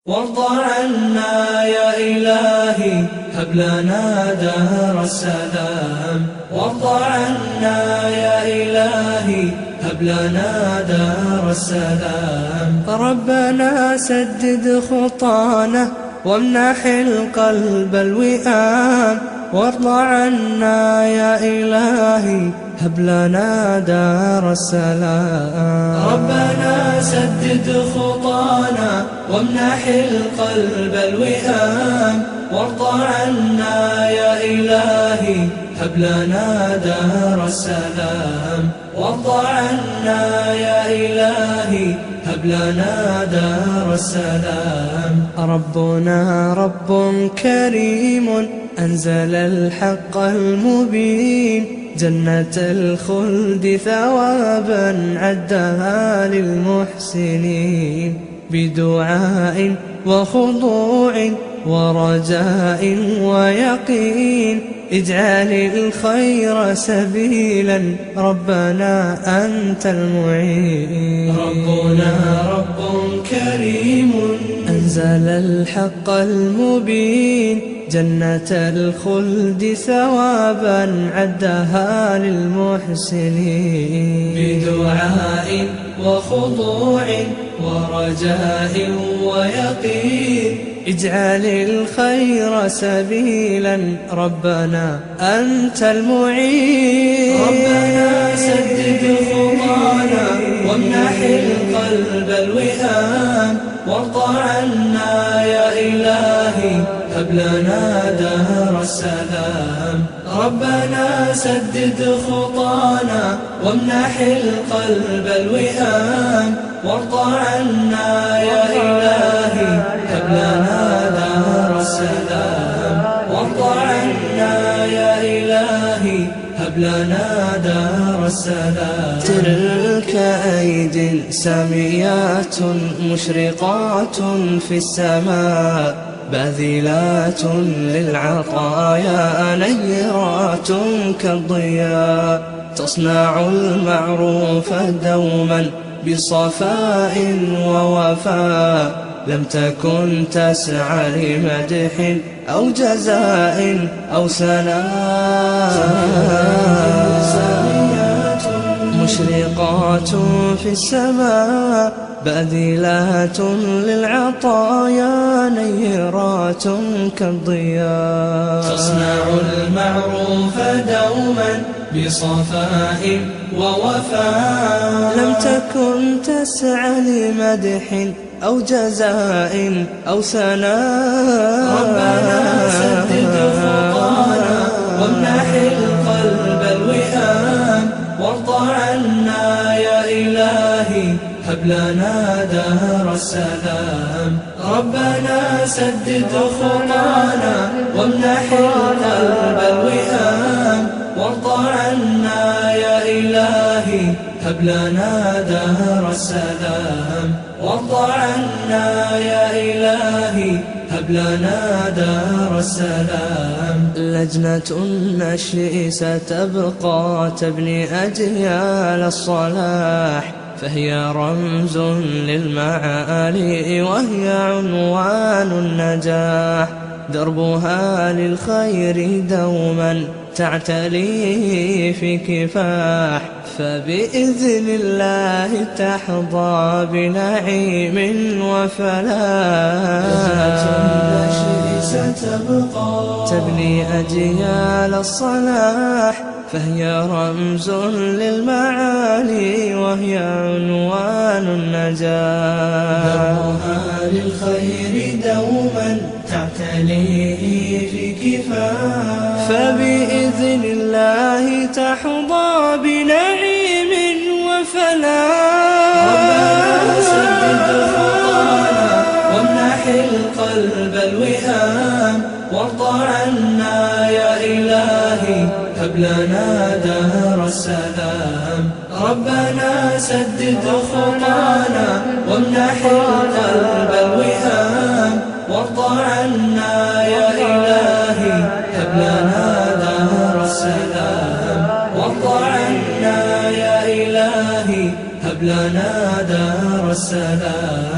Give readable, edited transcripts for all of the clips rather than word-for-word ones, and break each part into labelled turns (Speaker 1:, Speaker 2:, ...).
Speaker 1: وارض عنا يا إلهي هب لنا دار السلام. وارض عنا يا إلهي هب لنا دار السلام. ربنا سدد خطانا وامنح القلب الوئام. وارض عنا يا إلهي هب لنا دار السلام. ربنا سدد خطانا وامنح القلب الوئام. وارض عنا يا إلهي هب لنا دار السلام. وارض عنا يا إلهي هب لنا دار السلام. ربنا رب كريم أنزل الحق المبين. جنة الخلد ثوابا عدها للمحسنين. بدعاء وخضوع ورجاء ويقين. اجعل الخير سبيلا ربنا أنت المعين. ربنا رب كريم أنزل الحق المبين. جنة الخلد ثوابا عدها للمحسنين. بدعاء وخضوع ورجاء ويقين. اجعل الخير سبيلا ربنا أنت المعين. ربنا سدد خطانا وامنح القلب الوئام. وارض عنا يا إلهي هب لنا دار السلام. ربنا سدد خطانا وامنح القلب الوئام. وارض عنا يا إلهي هب لنا دار السلام. وارض عنا يا إلهي هب لنا دار السلام. تلك أيد ساميات مشرقات في السماء. باذلات للعطايا نيرات كالضياء. تصنع المعروف دوما بصفاء ووفاء. لم تكن تسعى لمدح أو جزاء أو ثناء. مشرقات في السماء باذلات للعطايا نيرات كالضياء. تصنع المعروف دوما بصفاء ووفاء. لم تكن تسعى لمدح أو جزاء أو ثناء. ربنا سدد خطانا وامنح القلب الوئام. وارض عنا يا إلهي هب لنا دار السلام. ربنا سدد خطانا وامنح القلب الوئام. وارض عنا يا إلهي هب لنا دار السلام. وارض عنا يا إلهي هب لنا دار السلام. لجنة النشء ستبقى تبني أجيال الصلاح. فهي رمز للمعالي وهي عنوان النجاح. دربها للخير دوما تعتلي في كفاح. فبإذن الله تحظى بنعيم وفلاح. ستبقى تبني أجيال الصلاح. فهي رمز للمعالي وهي عنوان النجاح. دربها للخير دوما تعتلي في كفاح. فبإذن الله تحظى بنعيم وفلاح. ربنا سدد خطانا وامنح القلب الوئام. وارض عنا يا إلهي هب لنا دار السلام. ربنا سدد خطانا وامنح القلب الوئام. وارض عنا يا إلهي هب لنا دار السلام. وارض عنا يا إلهي هب لنا دار السلام.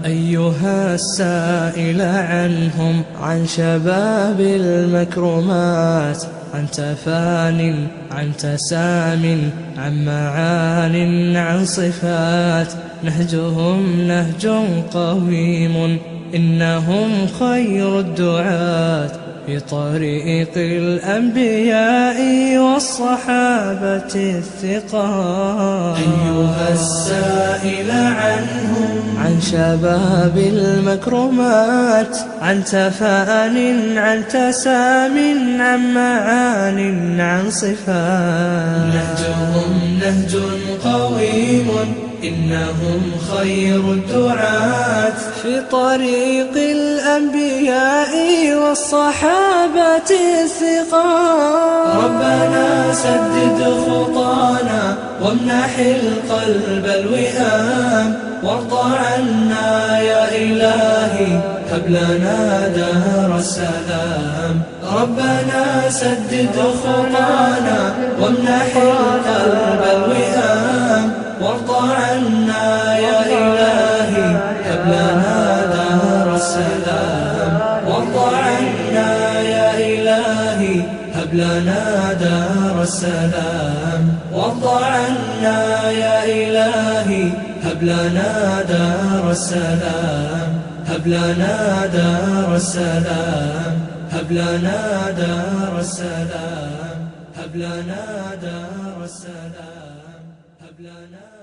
Speaker 1: أيها السائل عنهم، عن شباب المكرمات، عن تفان، عن تسام، عن معان، عن صفات. نهجهم نهج قويم، إنهم خير الدعاة في طريق الأنبياء والصحابة الثقات. أيها السائل عنهم، عن شباب المكرمات، عن تفان، عن تسام، عن معان، عن صفات. نهجهم نهج قويم، إنهم خير الدعاة في طريق الأنبياء والصحابة الثقات. ربنا سدد خطانا وامنح القلب الوئام، وارض عنا يا إلهي، هب لنا دار السلام. ربنا سدد خطانا وامنح القلب الوئام، وارض عنا يا إلهي، هب لنا دار السلام. وارض عنا يا إلهي، هب لنا دار السلام. وارض عنا يا إلهي، هب لنا دار السلام. هب لنا دار السلام. هب لنا دار السلام. هب لنا دار السلام. هب لنا